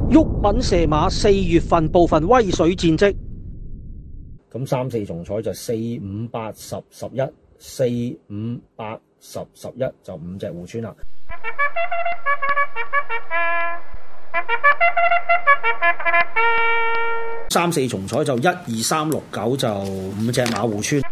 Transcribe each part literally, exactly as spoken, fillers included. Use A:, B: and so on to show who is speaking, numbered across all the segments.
A: 毓民射馬四月份部分威水戰績。
B: 咁三四重彩就四五八十十一，四五八十十一就五隻互穿啦。三四重彩就一二三六九就五隻馬互穿。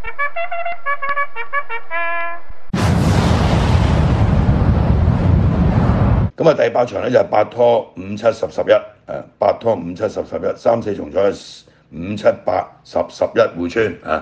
C: 咁啊，第八場咧就係八拖五七十十一，誒八拖五七十十一，三四重彩五七八十十一互穿啊。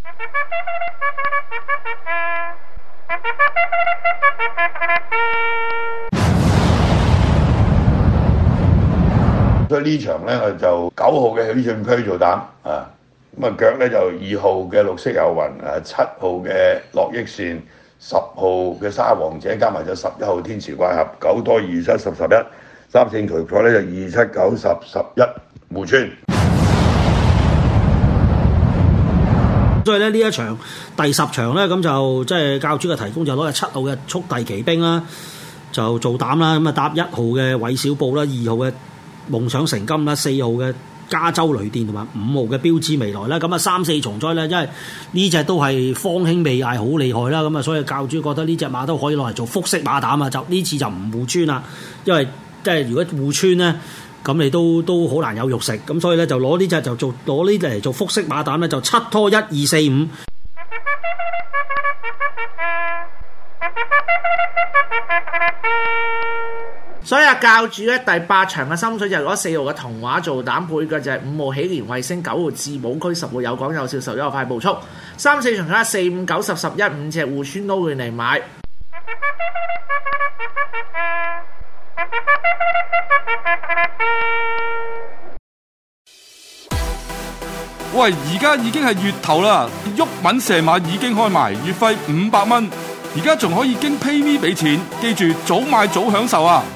C: 所以呢場咧我就九號嘅許進區做膽啊，咁啊腳咧就二號嘅綠色有雲，誒七號嘅樂益線，十號嘅沙王者，加埋就十一號天池怪俠，九多二七十十一，三四重彩咧就二七九十十一互穿。
A: 所以咧呢一場第十場咧咁就即係教主嘅提供就攞隻七號嘅速遞奇兵啦，就做膽啦，咁啊搭一號嘅韋小布啦，二號嘅夢想成金啦，四號嘅加州雷電同埋五號嘅標誌未來啦，咁啊三四重災咧，因為呢隻都係方興未艾，好厲害啦，咁啊所以教主覺得呢隻馬都可以攞嚟做複式馬膽啊，就呢次就唔互穿啦，因為即係如果互穿咧，咁你都都好難有肉食，咁所以咧就攞呢隻就做攞呢隻嚟做複式馬膽咧，就七拖一二四五。
D: 所以啊，教主咧第八場嘅心水就攞四號嘅童話做膽，配嘅就係五號喜蓮衛星，九號自保區，十號有講有笑，十一號快步速，三四場睇四五九十十一五隻互穿都會嚟買。
E: 喂，而家已經係月頭啦，毓民射馬已經開埋，月費五百蚊，而家仲可以經 PayMe 俾錢，記住早買早享受啊！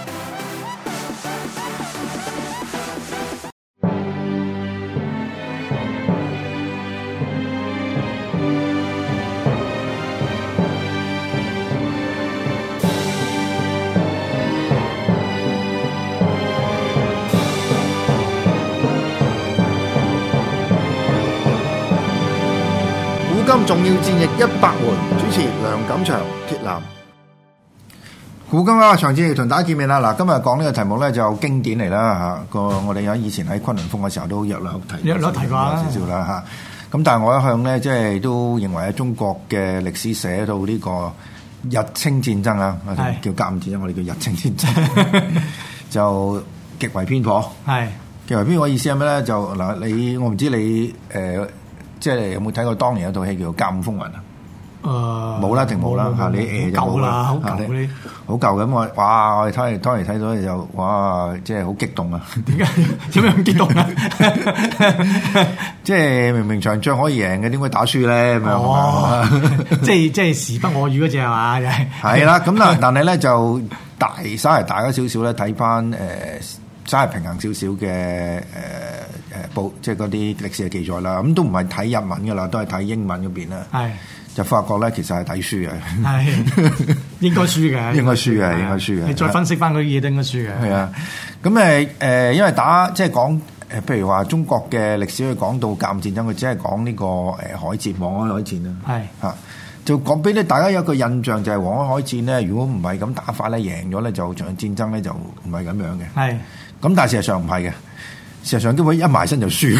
F: 古今重要戰役一百回，主持梁錦祥、鐵男。古今啊，場戰役同大家見面啦。嗱，今日講呢個題目咧就經典嚟啦嚇。個我哋喺以前喺崑崙風嘅時候都約略提
G: 約略提過
F: 少少啦嚇。咁但係我一向咧即係都認為喺中國嘅歷史寫到呢個日清戰爭啊，我哋叫甲午戰爭，我哋叫日清戰爭，就極為偏頗。係極為偏頗意思係咩咧？就嗱，你我唔知你誒。呃即係有冇睇過當年有套戲叫做《甲午風雲》啊？誒冇啦，定冇啦嚇！你誒就冇啦，好舊嗰啲，好舊咁我哇！我哋睇當年睇到就哇，即係好激動啊！點解點解咁激動啊？即係明明場仗可以贏嘅，點解打輸咧？咁樣哦，即係即係時不我與嗰隻係嘛？係係啦，咁嗱，但係咧就大稍為大咗少少咧，睇翻誒稍為平衡少少嘅誒。誒報即係嗰啲歷史嘅記載啦，咁都唔係睇日文噶啦，都係睇英文嗰邊啦。係就發覺咧，其實係睇書嘅，係應該輸嘅，應該輸嘅，應該輸嘅。你再分析翻嗰啲嘢都應該輸嘅。係啊，咁誒誒，因為打即係講誒，譬如話中國嘅歷史去講到甲午戰爭，佢只係講呢個誒海戰、黃海海戰啦。係嚇，就講俾你大家有一個印象，就係黃海海戰咧，如果唔係咁打法咧，贏咗咧就場戰爭咧就唔係咁樣嘅。係咁，但係事實上唔係嘅。事實上，基本一埋身就輸，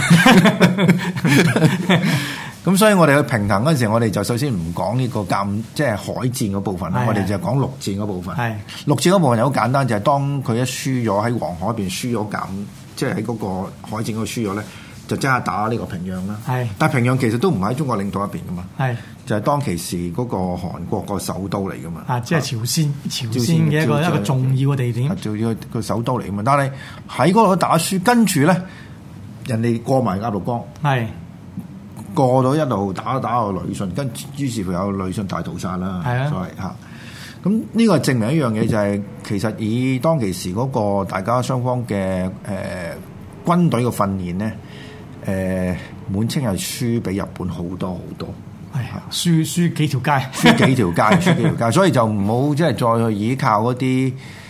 F: 咁所以我哋去平衡嗰陣時，我哋就首先唔講呢個甲午即係海戰嗰部分啦，我哋就講陸戰嗰部分。係陸戰嗰部分又好簡單，就係、是、當佢一輸咗喺黃海邊輸咗甲午，即係喺嗰個海戰嗰度輸咗咧，就即刻打呢個平壤啦。係，但係平壤其實都唔喺中國領土入邊噶嘛。係，就係當其時嗰個韓國個首都嚟噶嘛。啊，即係朝鮮，朝鮮嘅一個一個重要嘅地點，做咗個首都嚟噶嘛。但係喺嗰度打輸，跟住咧，人哋過埋鴨綠江，係過到一路打打到旅順，跟於是乎有旅順大屠殺啦。係啊，所謂嚇。咁呢個證明一樣嘢就係、是，其實以當其時嗰個大家雙方嘅誒、呃、軍隊嘅訓練咧。誒、呃、滿清係輸俾日本好多好多，係啊，輸輸幾條街，輸幾條街，輸幾條街，所以就唔好即係再去依靠嗰啲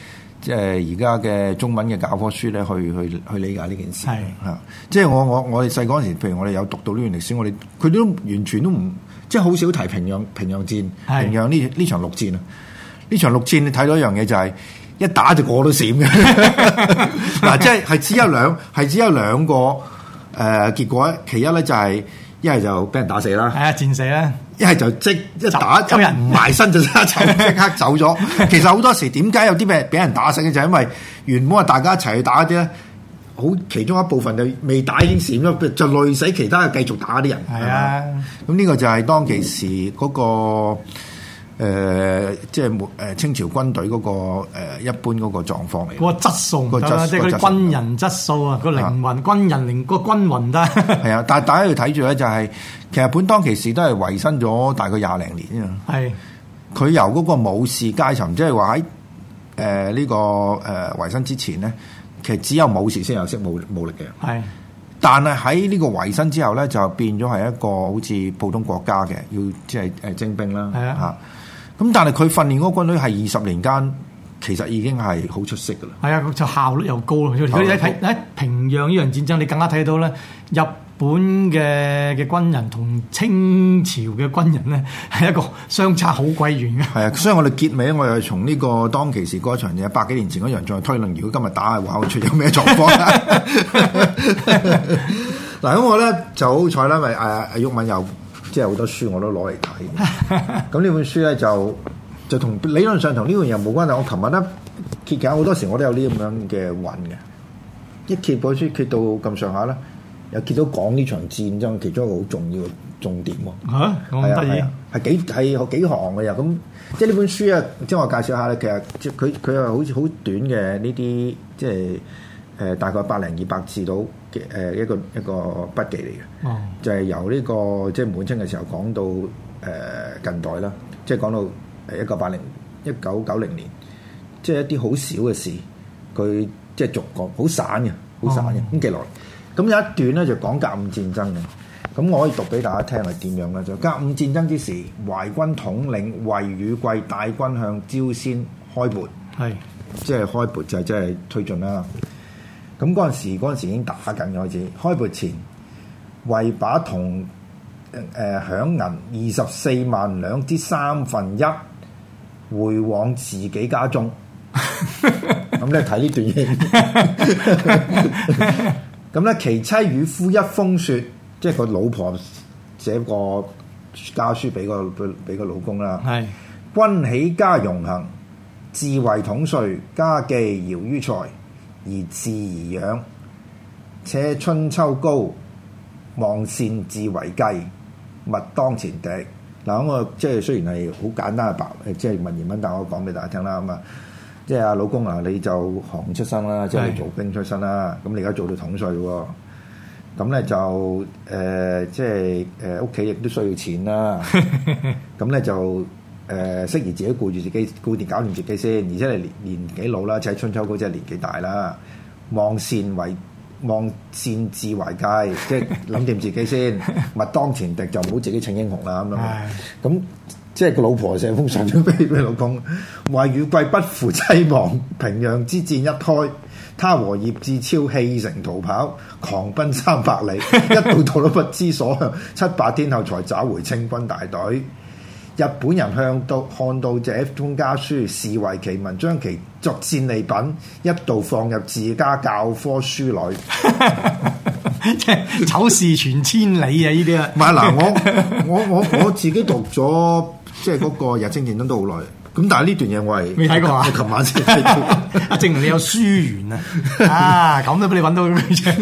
F: 即係而家嘅中文嘅教科書咧，去去去理解呢件事
G: 係
F: 嚇。即係我我我哋細嗰陣時，譬如我哋有讀到呢段歷史，我哋佢都完全都唔即係好少提平壤平壤戰，
G: 係
F: 平壤呢呢場陸戰啊！呢場陸戰你睇到一樣嘢就係、是、一打就個個都閃嘅。嗱，即係係只有兩係只有兩個誒、呃、結果，其一咧就係一係就俾人打死啦，
G: 係啊，戰死啦。
F: 一係就即一打
G: 走人
F: 唔埋身就即刻走，即刻走咗。其實好多時點解有啲咩俾人打死嘅，就係因為原本係大家一齊去打啲咧，好其中一部分就未打已經閃咗，就累死其他嘅繼續打啲人。
G: 係啊，
F: 咁呢個就係當其時嗰、嗰個。誒、呃，即係誒、呃、清朝軍隊嗰、那個、呃、一般嗰個狀況嚟，
G: 嗰個質素唔得啦，即係嗰啲軍人質素啊，個靈魂、
F: 啊、
G: 軍人靈個軍魂得。係
F: 啊，但係大家要睇住咧，就係其實本當其時都係維新咗大概廿零年啊。係佢由嗰個武士階層，即係話喺誒呢個誒維新之前咧，其實只有武士先有識武武力嘅。係。但係喺呢個維新之後咧，就變咗係一個好似普通國家嘅，要即係誒徵兵啦。係啊。嚇！咁但係佢訓練嗰個軍隊係二十年間，其實已經係好出色㗎啦。係啊，就效率又高咯。如果你睇喺平壤呢樣戰爭，你更加睇到咧，日本嘅嘅軍人同清朝嘅軍人咧係一個相差好鬼遠嘅。係啊，所以我哋結尾我又從呢個當其時嗰場嘢，百幾年前嗰場再推論，如果今日打嘅話，會出有咩狀況咧？嗱，咁我咧就好彩啦，因為阿阿毓民又。即係好多書我都攞嚟睇，咁呢本書咧就就同理論上同呢樣嘢冇關係。我琴日咧揭緊好多時我都有呢咁樣嘅運嘅，一揭本書揭到咁上下咧，又揭到講呢場戰爭其中一個好重要嘅重點喎。嚇，咁得意，係幾係幾行嘅又咁，即係呢本書啊，即係我介紹下咧，其實即係佢佢係好似好短嘅呢啲，即係誒、呃、大概百零二百字到。誒、呃、一個一個筆記嚟嘅，哦、就係由呢、這個即係滿清嘅時候講到誒、呃、近代啦，即係講到誒一九八零一九九零年，即係一啲好少嘅事，佢即係逐個好散嘅，好散嘅咁記落嚟。咁有一段咧就講甲午戰爭嘅，咁我可以讀俾大家聽係點樣咧？就甲午戰爭之時，淮軍統領衛宇貴帶軍向朝鮮開撥，係即係開撥就係即係推進啦。咁嗰陣時，嗰陣時已經打緊嘅開始。開撥前，為把銅誒響銀二十四萬兩之三分一回往自己家中。咁你睇呢段嘢。咁咧，其妻與夫一封説，即係個老婆寫個家書俾個俾個老公啦。係君起家容行，自為統帥，家既饒於財。而自而養，且春秋高，望善自為計，勿當前敵。嗱，咁我即係雖然係好簡單嘅白，即係文言文，但我講俾大家聽啦。咁啊，即係阿老公啊，你就行出身啦，即係你做兵出身啦。咁你而家做到統帥喎，咁咧就誒、呃，即係誒屋企亦都需要錢啦。咁咧就。誒、呃，適宜自己顧住自己，顧掂搞掂自己先。而且你年年紀老啦，即係春秋高，即係年紀大啦。望善為望善自為計，即係諗掂自己先。勿當前敵，就唔好自己逞英雄啦。咁樣，咁即係個老婆寫封信都俾俾老公。為與貴不負妻亡，平壤之戰一開，他和葉志超棄城逃跑，狂奔三百里，一度到都不知所向，七八天後才找回清軍大隊。日本人向到看到這封家書，視為奇文，將其作戰利品，一度放入自家教科書裏。
G: 即係醜事傳千里啊！呢啲啊，
F: 唔係嗱，我我我我自己讀咗即係嗰個日清戰爭都好耐，咁但係呢段嘢我係
G: 未睇過啊！
F: 我琴晚先睇到，
G: 啊，證明你有書緣啊！啊，咁都俾你揾到嘅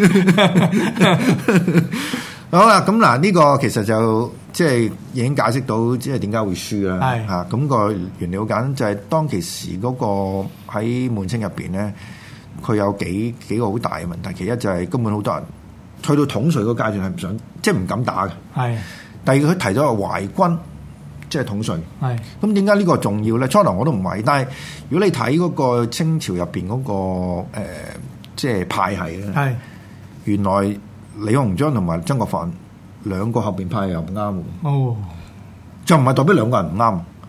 G: 啫。
F: 好啦，咁嗱呢個其實就即係已經解釋到即係點解會輸啦。係嚇，咁個原理好簡單，就係當其時嗰個喺滿清入邊咧，佢有幾幾個好大嘅問題。其一就係根本好多人去到統帥嗰階段係唔想，即係唔敢打嘅。係。第二佢提咗個淮軍，即係統帥。係。咁點解呢個重要咧？初頭我都唔係，但係如果你睇嗰個清朝入邊嗰個誒，即係派系咧，係原來。李鴻章同埋曾國藩兩個後邊派又唔啱喎，哦，就唔係代表兩個人唔啱，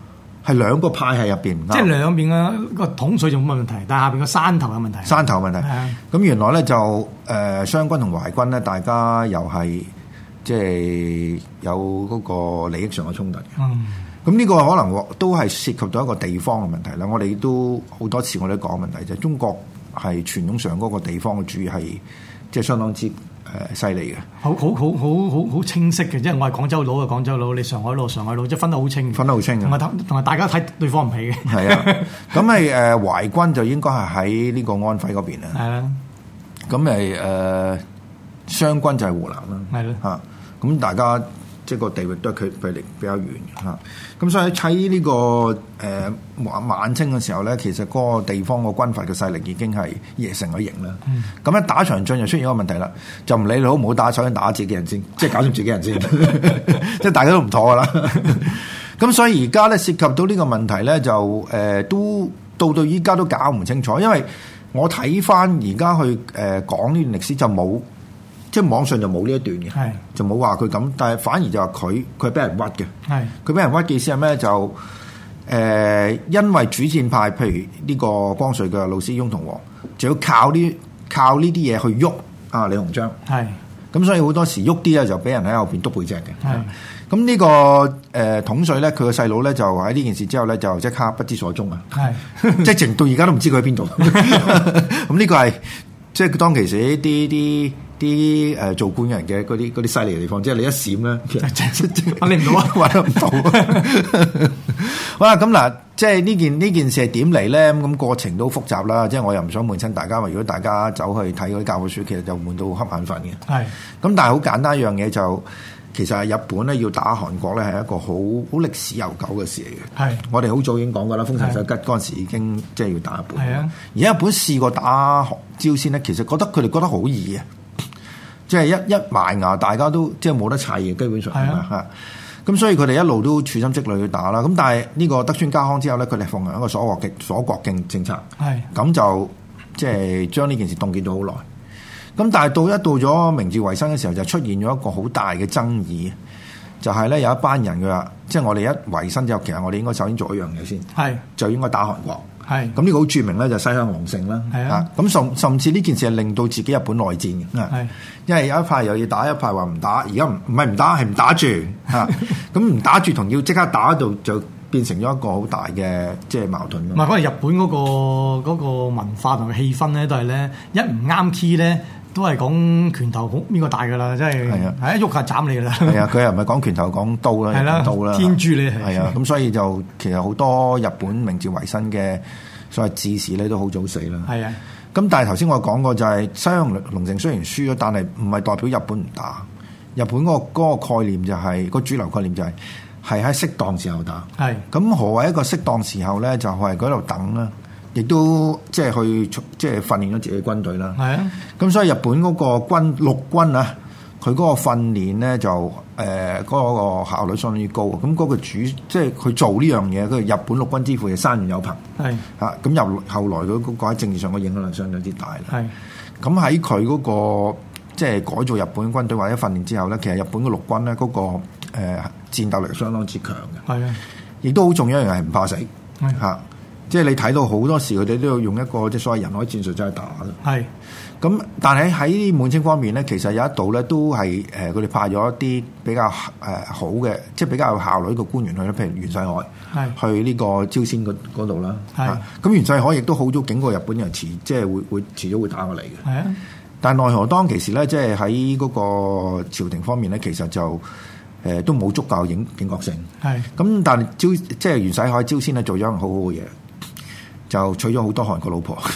F: 係兩個派系入邊唔啱。
G: 即係兩邊嘅個統帥就冇問題，但係下邊個山頭有問題。
F: 山頭問題。
G: 係
F: 咁原來咧就誒、呃、湘軍同淮軍咧，大家又係即係有嗰個利益上嘅衝突嘅。嗯。咁呢個可能都係涉及到一個地方嘅問題啦。我哋都好多次我哋都講問題就係、是、中國係傳統上嗰個地方嘅主義係即係相當之誒犀利嘅。好
G: 好好好好好清晰嘅，即係我係廣州佬嘅廣州佬，你上海佬上海佬，即係分得好清。
F: 分得好清嘅。同
G: 埋同埋大家睇對方唔起嘅。
F: 係啊。咁係誒淮軍就應該係喺呢個安徽嗰邊啊。係啦。咁誒誒湘軍就係湖南啦。係咯。嚇。咁大家。即係個地域都係佢距離比較遠嚇，咁所以喺呢、這個誒、呃、晚清嘅時候咧，其實嗰個地方個軍閥嘅勢力已經係形成咗型啦。咁一、嗯、打場仗就出現一個問題啦，就唔理你好唔好打，首先打自己人先，即係搞掂自己人先，即係大家都唔妥噶啦。咁所以而家咧涉及到呢個問題咧，就誒、呃、都到到依家都搞唔清楚，因為我睇翻而家去誒、呃、講呢段歷史就冇。即係網上就冇呢一段嘅，是就冇話佢咁，但係反而就話佢佢係俾人屈嘅，佢俾是人屈嘅意思係咩？就誒、呃，因為主戰派，譬如呢個光緒嘅老師翁同龢，就要靠呢靠呢啲嘢去喐啊李鴻章，係咁是，所以好多時喐啲咧就俾人喺後邊督背脊嘅，係咁呢個誒、呃、統帥咧，佢個細佬咧就喺呢件事之後咧就即刻不知所蹤啊，係是即係直到而家都唔知佢喺邊度，咁呢個係即係當其時啲啲。啲誒做官人嘅嗰啲嗰啲犀利嘅地方，即係你一閃咧，揾你唔到啊，揾得唔到。好啦，咁嗱，即係呢件呢件事係點嚟咧？咁咁過程都複雜啦。即係我又唔想悶親大家，如果大家走去睇嗰啲教科書，其實就悶到瞌眼瞓嘅。係。咁但係好簡單一樣嘢就，其實係日本咧要打韓國咧係一個好好歷史悠久嘅事嚟嘅。係。我哋好早已經講過啦，豐臣秀吉嗰陣時已經即係要打日本。係啊。而家日本試過打朝鮮咧，其實覺得佢哋覺得好易嘅。即係一一埋牙，大家都即係冇得砌嘅，基本上係嘛嚇。咁、啊、所以佢哋一路都處心積慮去打啦。咁但係呢個德川家康之後咧，佢哋奉行一個鎖國嘅鎖國境政策，係咁就即係將呢件事凍結咗好耐。咁但係到一到咗明治維新嘅時候，就出現咗一個好大嘅爭議，就係、是、咧有一班人佢話，即係我哋一維新之後，其實我哋應該首先做一樣嘢先，係是就應該打韓國。係咁呢個好著名咧，就西鄉隆盛啦。係啊，咁甚甚至呢件事係令到自己日本內戰嘅。係，因為有一派又要打，一派話唔打。而家唔唔係唔打，係唔打住嚇。咁唔打住同要即刻打到就變成咗一個好大嘅即係矛盾咯。唔係，可能日本嗰個嗰個文化同氣氛咧，都係咧一唔啱 key 咧，都係講拳頭好邊個大㗎啦，真係係啊，係一喐下斬你㗎啦。係啊，佢又唔係講拳頭講刀啦，係啦，刀啦，天誅你係啊。咁所以就其實好多日本明治維新嘅所謂志士咧都好早死啦。係啊。咁但係頭先我講過就係西鄉隆盛雖然輸咗，但係唔係代表日本唔打。日本嗰個嗰個概念就係個主流概念就係係喺適當時候打。係。咁何謂一個適當時候咧？就係喺度等啦。亦都即係去即係訓練咗自己軍隊啦。係啊，咁所以日本嗰個軍陸軍啊，佢嗰個訓練咧就誒嗰、呃嗰個效率相當於高。咁嗰個主即係佢做呢樣嘢，佢日本陸軍之父係山縣有朋。係啊，咁又後來佢嗰個喺政治上嘅影響力相當之大啦。係咁喺佢嗰個即係改造日本軍隊或者訓練之後咧，其實日本嘅陸軍咧嗰、嗰個誒、呃、戰鬥力相當之強嘅。係啊，亦都好重要一樣係唔怕死。係嚇。即係你睇到好多時，佢哋都要用一個即係所謂人海戰術真係打啦。係咁，但係喺滿清方面咧，其實有一度咧都係誒佢哋派咗一啲比較誒、呃、好嘅，即係比較有效率嘅官員去咧，譬如袁世凱係去呢個朝鮮嗰度啦。係咁，袁世凱亦都好早警告日本人遲，即係會會遲早會打過嚟嘅。係啊，但係奈何當其時咧，即係喺嗰個朝廷方面咧，其實就誒、呃、都冇足夠警警覺性。係咁，但係朝即係袁世凱朝鮮咧做咗一樣好好嘅嘢。就娶咗好多韓國老婆，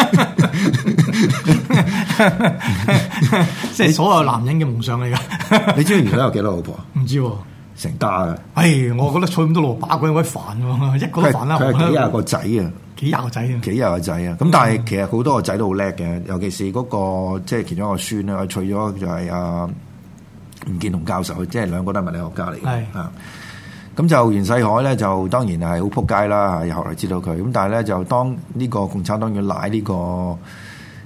F: 即係所有男人嘅夢想嚟㗎。你知唔知袁世凱有幾多老婆？唔知喎，成打嘅。哎，我覺得娶咁多老婆把鬼鬼煩喎，一個都煩啦。佢係幾廿個仔啊，幾廿個仔啊，幾廿個仔啊。咁但係其實好多個仔都好叻嘅，尤其是嗰個即係其中一個孫咧，娶咗就係阿吳建雄教授，即係兩個都係物理學家嚟嘅啊。咁就袁世凱咧，就當然係好撲街啦。又後來知道佢咁，但係咧就當呢個共產黨要賴呢個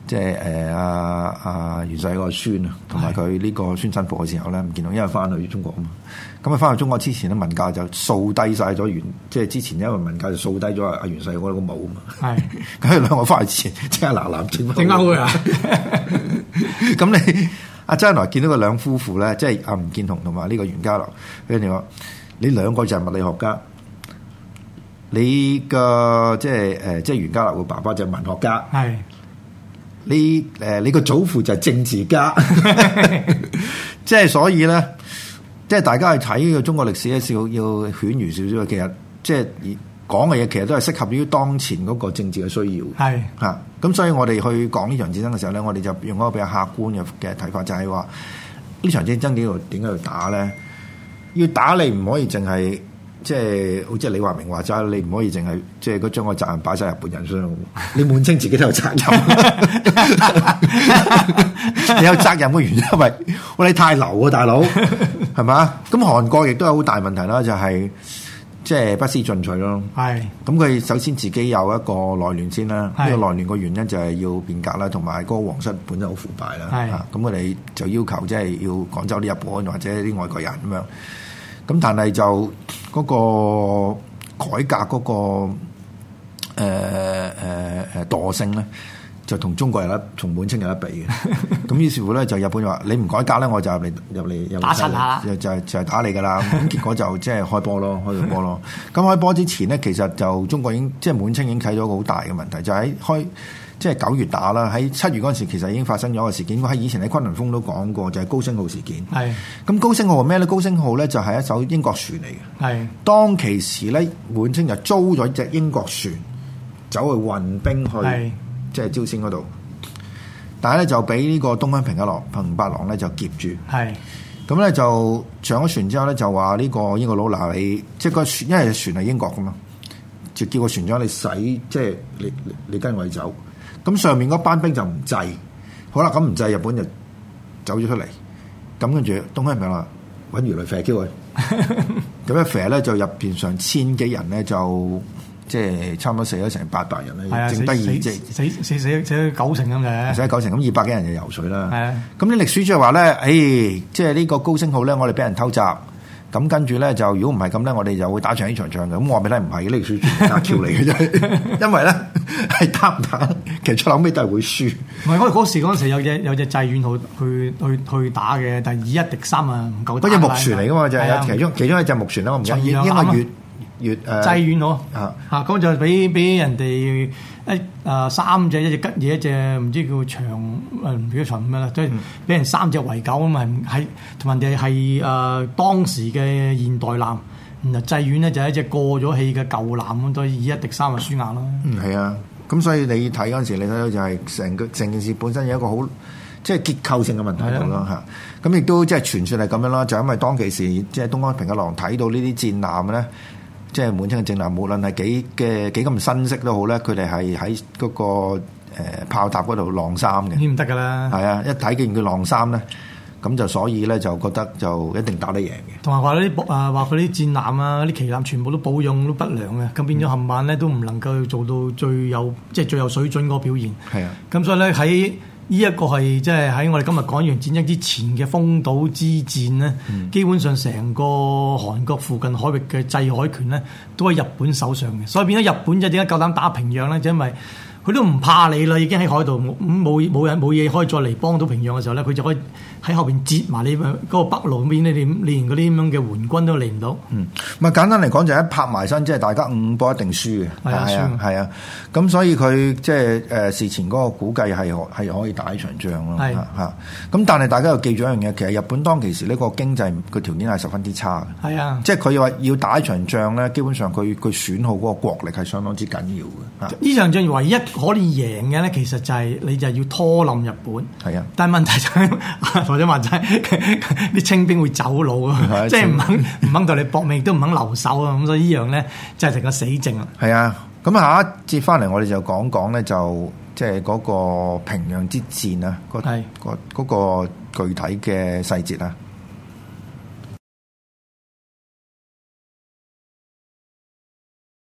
F: 即係誒阿阿袁世凱個孫啊，同埋佢呢個孫親父嘅時候咧，唔見到，因為翻去中國啊嘛。咁啊翻去中國之前咧，文革就掃低晒咗袁，即係之前因為文革就掃低咗阿袁世凱個墓啊嘛。係，咁佢兩個翻去前即刻嗱嗱整
G: 整勾佢啊！
F: 咁你阿周恩來見到個兩夫婦咧，即係阿吳建同同埋呢個袁家樂，跟住話你兩個就係物理學家。你個即係誒，即係袁家樂嘅爸爸就係文學家，係你誒、呃，你個祖父就係政治家，即係所以咧，即係大家去睇呢個中國歷史咧，要要犬儒少少嘅。其實即係講嘅嘢，其實都係適合於當前嗰個政治嘅需要。係嚇，咁所以我哋去講呢場戰爭嘅時候咧，我哋就用一個比較客觀嘅嘅睇法，就係話呢場戰爭點解點解要打咧？要打你唔可以淨係。即係好似李華明話齋，你唔可以淨係即係嗰將個責任擺晒日本人身上，你滿清自己都有責任。你有責任嘅原因係咪？喂，你太流啊，大佬，係嘛？咁韓國亦都有好大問題啦，就係即係不思進取咯。係咁，佢首先自己有一個內亂先啦。呢個內亂個原因就係要變革啦，同埋嗰個皇室本身好腐敗啦。係咁，佢哋就要求即係要趕走啲日本或者啲外國人咁樣。咁但係就嗰個改革嗰、嗰個誒誒誒惰性咧，就同中國有得同滿清有得比嘅。咁於是乎咧，就日本就話你唔改革咧，我就入嚟入嚟入嚟打下，就就係就係打你噶啦。咁結果就即係開波咯，開咗波咯。咁開波之前咧，其實就中國已經即係滿清已經睇咗個好大嘅問題，就喺、是、開。即係九月打啦，喺七月嗰陣時其實已經發生咗個事件。我喺以前喺崑崙風都講過，就係、是、高升號事件。係咁高升號係咩咧？高升號咧就係一艘英國船嚟嘅。係當其時咧，滿清就租咗隻英國船走去運兵去，即係朝鮮嗰度。但係咧就俾呢個東鄉平一郎、平八郎咧就劫住。係咁咧就上咗船之後咧就話呢個英國佬嗱你，即係個船，因為船係英國噶嘛，就叫個船長你使，即係你你，你跟我走。咁上面嗰班兵就唔制，好啦，咁唔制，日本就走咗出嚟。咁跟住東鄉平啦，揾魚雷射擊佢。咁一射咧就入邊上千幾人咧就即係差唔多死咗成八百人咧，剩低二即係死死死死九成咁嘅，死咗九成咁二百幾人就游水啦。係啊，咁啲歷史就話咧，誒，即係呢個高升號咧，我哋俾人偷襲。咁跟住咧就如果唔係咁咧，我哋就會打場呢場仗嘅。咁我話俾你聽唔係，呢個輸打橋嚟嘅啫。因為咧係打唔打，其實出後尾都係會輸。唔係，嗰嗰時嗰陣時有隻有隻濟遠號去去去打嘅，但係以一敵三啊唔夠打。嗰隻木船嚟噶嘛，就係其中其中一隻木船啦，我唔記得應該越越誒濟遠號啊嚇，咁就俾俾人哋。一啊三隻，一隻吉野，一隻唔知叫長誒唔記得長咩啦，即係俾人三隻圍剿咁啊！係同人哋係誒當時嘅現代艦，然後濟遠咧就係一隻過咗氣嘅舊艦咁，所以以一敵三就輸硬啦。嗯，係啊，咁所以你睇嗰陣時，你睇到就係成個成件事本身有一個好即係結構性嘅問題喺度咯嚇。咁亦都即係傳説係咁樣啦，就因為當其時即係東鄉平一郎睇到呢啲戰艦咧。即係滿清嘅戰艦，無論係幾嘅幾咁新式都好咧，佢哋係喺嗰個、呃、炮塔嗰度晾衫嘅。呢唔得㗎啦。係啊，一睇見佢晾衫咧，咁就所以咧就覺得就一定打得贏嘅。同埋話啲誒話佢啲戰艦啊、啲旗艦全部都保養都不良嘅，咁變咗冚晚咧都唔能夠做到最有即係最有水準嗰個表現。係啊，咁所以咧喺呢一個係即係喺我哋今日講完戰爭之前嘅豐島之戰咧，嗯、基本上成個韓國附近海域嘅制海權咧都喺日本手上嘅，所以變咗日本就點解夠膽打平壤咧？就因為佢都唔怕你啦，已經喺海度冇冇冇人冇嘢可以再嚟幫到平壤嘅時候咧，佢就可以喺後邊截埋你嗰個北路邊咧，你連嗰啲咁樣嘅援軍都嚟唔到。嗯，咁啊簡單嚟講就係一拍埋身，即係大家五波一定輸嘅。係啊，輸係啊，咁所以佢即係誒事前嗰個估計係係可以打一場仗咯。係嚇，咁但係大家又記住一樣嘢，其實日本當其時呢個經濟個條件係十分之差嘅。係啊，即係佢話要打一場仗咧，基本上佢佢損耗嗰個國力係相當之緊要嘅。呢場仗唯一可以贏嘅咧，其實就係你就係要拖冧日本。係啊，但係問題就係或者話齋啲清兵會走佬啊，即係唔肯唔肯同你搏命，亦都唔肯留守啊。咁所以呢樣咧就係成個死症啦。係啊，咁下一節翻嚟我哋就講講咧，就即係嗰個平壤之戰啊，嗰、嗰個嗰、嗰個具體嘅細節啊。